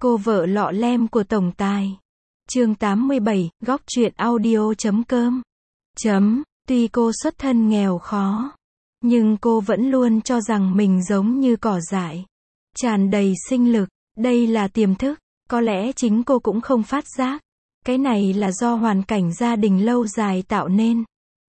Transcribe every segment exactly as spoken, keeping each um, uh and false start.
Cô vợ lọ lem của tổng tài. Chương tám mươi bảy, góc truyện audio chấm com. Chấm, tuy cô xuất thân nghèo khó, nhưng cô vẫn luôn cho rằng mình giống như cỏ dại, tràn đầy sinh lực. Đây là tiềm thức, có lẽ chính cô cũng không phát giác. Cái này là do hoàn cảnh gia đình lâu dài tạo nên.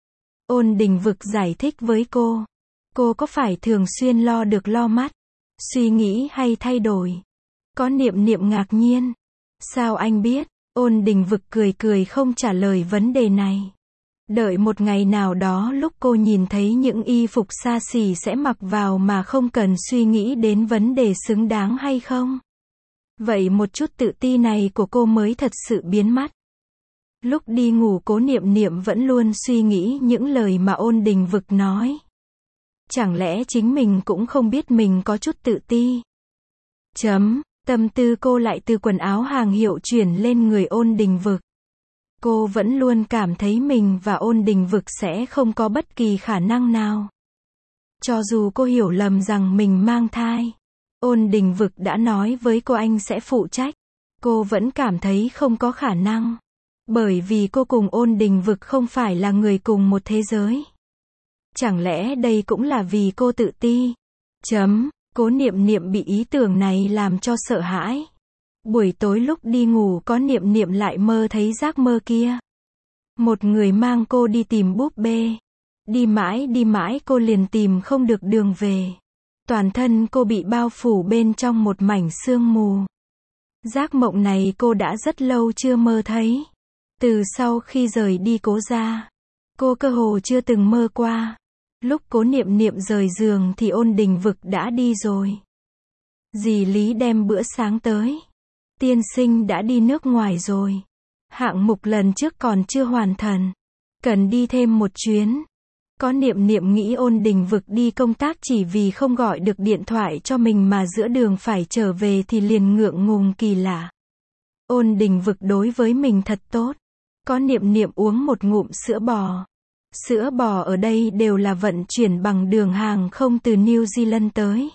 Ôn Đình Vực giải thích với cô. Cô có phải thường xuyên lo được lo mất, suy nghĩ hay thay đổi? Có Niệm Niệm ngạc nhiên. Sao anh biết? Ôn Đình Vực cười cười không trả lời vấn đề này. Đợi một ngày nào đó lúc cô nhìn thấy những y phục xa xỉ sẽ mặc vào mà không cần suy nghĩ đến vấn đề xứng đáng hay không. Vậy một chút tự ti này của cô mới thật sự biến mất. Lúc đi ngủ Cố Niệm Niệm vẫn luôn suy nghĩ những lời mà Ôn Đình Vực nói. Chẳng lẽ chính mình cũng không biết mình có chút tự ti? Chấm, tâm tư cô lại từ quần áo hàng hiệu chuyển lên người Ôn Đình Vực. Cô vẫn luôn cảm thấy mình và Ôn Đình Vực sẽ không có bất kỳ khả năng nào. Cho dù cô hiểu lầm rằng mình mang thai, Ôn Đình Vực đã nói với cô anh sẽ phụ trách, cô vẫn cảm thấy không có khả năng. Bởi vì cô cùng Ôn Đình Vực không phải là người cùng một thế giới. Chẳng lẽ đây cũng là vì cô tự ti? Chấm, Cố Niệm Niệm bị ý tưởng này làm cho sợ hãi. Buổi tối lúc đi ngủ có Niệm Niệm lại mơ thấy giấc mơ kia. Một người mang cô đi tìm búp bê. Đi mãi đi mãi cô liền tìm không được đường về. Toàn thân cô bị bao phủ bên trong một mảnh sương mù. Giấc mộng này cô đã rất lâu chưa mơ thấy. Từ sau khi rời đi Cố gia, cô cơ hồ chưa từng mơ qua. Lúc Cố Niệm Niệm rời giường thì Ôn Đình Vực đã đi rồi. Dì Lý đem bữa sáng tới. Tiên sinh đã đi nước ngoài rồi. Hạng mục lần trước còn chưa hoàn thành, cần đi thêm một chuyến. Có Niệm Niệm nghĩ Ôn Đình Vực đi công tác chỉ vì không gọi được điện thoại cho mình mà giữa đường phải trở về thì liền ngượng ngùng kỳ lạ. Ôn Đình Vực đối với mình thật tốt. Có Niệm Niệm uống một ngụm sữa bò. Sữa bò ở đây đều là vận chuyển bằng đường hàng không từ New Zealand tới.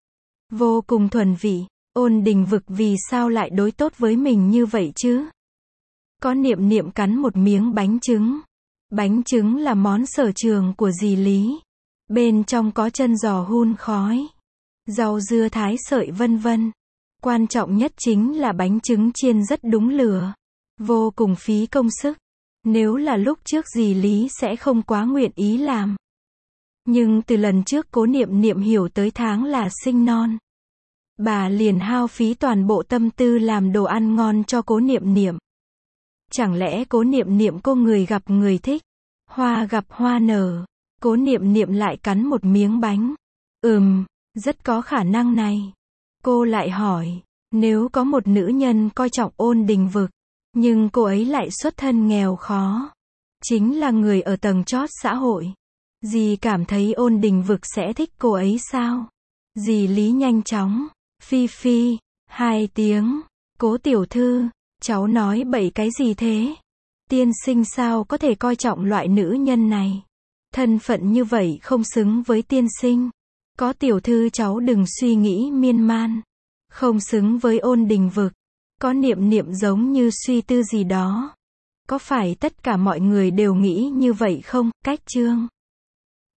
Vô cùng thuần vị. Ôn Đình Vực vì sao lại đối tốt với mình như vậy chứ? Có Niệm Niệm cắn một miếng bánh trứng. Bánh trứng là món sở trường của dì Lý. Bên trong có chân giò hun khói, rau dưa thái sợi vân vân. Quan trọng nhất chính là bánh trứng chiên rất đúng lửa. Vô cùng phí công sức. Nếu là lúc trước dì Lý sẽ không quá nguyện ý làm. Nhưng từ lần trước Cố Niệm Niệm hiểu tới tháng là sinh non, bà liền hao phí toàn bộ tâm tư làm đồ ăn ngon cho Cố Niệm Niệm. Chẳng lẽ Cố Niệm Niệm cô người gặp người thích, hoa gặp hoa nở. Cố Niệm Niệm lại cắn một miếng bánh. Ừm, rất có khả năng này. Cô lại hỏi, nếu có một nữ nhân coi trọng Ôn Đình Vực, nhưng cô ấy lại xuất thân nghèo khó, chính là người ở tầng chót xã hội, dì cảm thấy Ôn Đình Vực sẽ thích cô ấy sao? Dì Lý nhanh chóng, phi phi, hai tiếng. Cố tiểu thư, cháu nói bậy cái gì thế? Tiên sinh sao có thể coi trọng loại nữ nhân này? Thân phận như vậy không xứng với tiên sinh. Có tiểu thư cháu đừng suy nghĩ miên man. Không xứng với Ôn Đình Vực. Có Niệm Niệm giống như suy tư gì đó. Có phải tất cả mọi người đều nghĩ như vậy không? Cách chương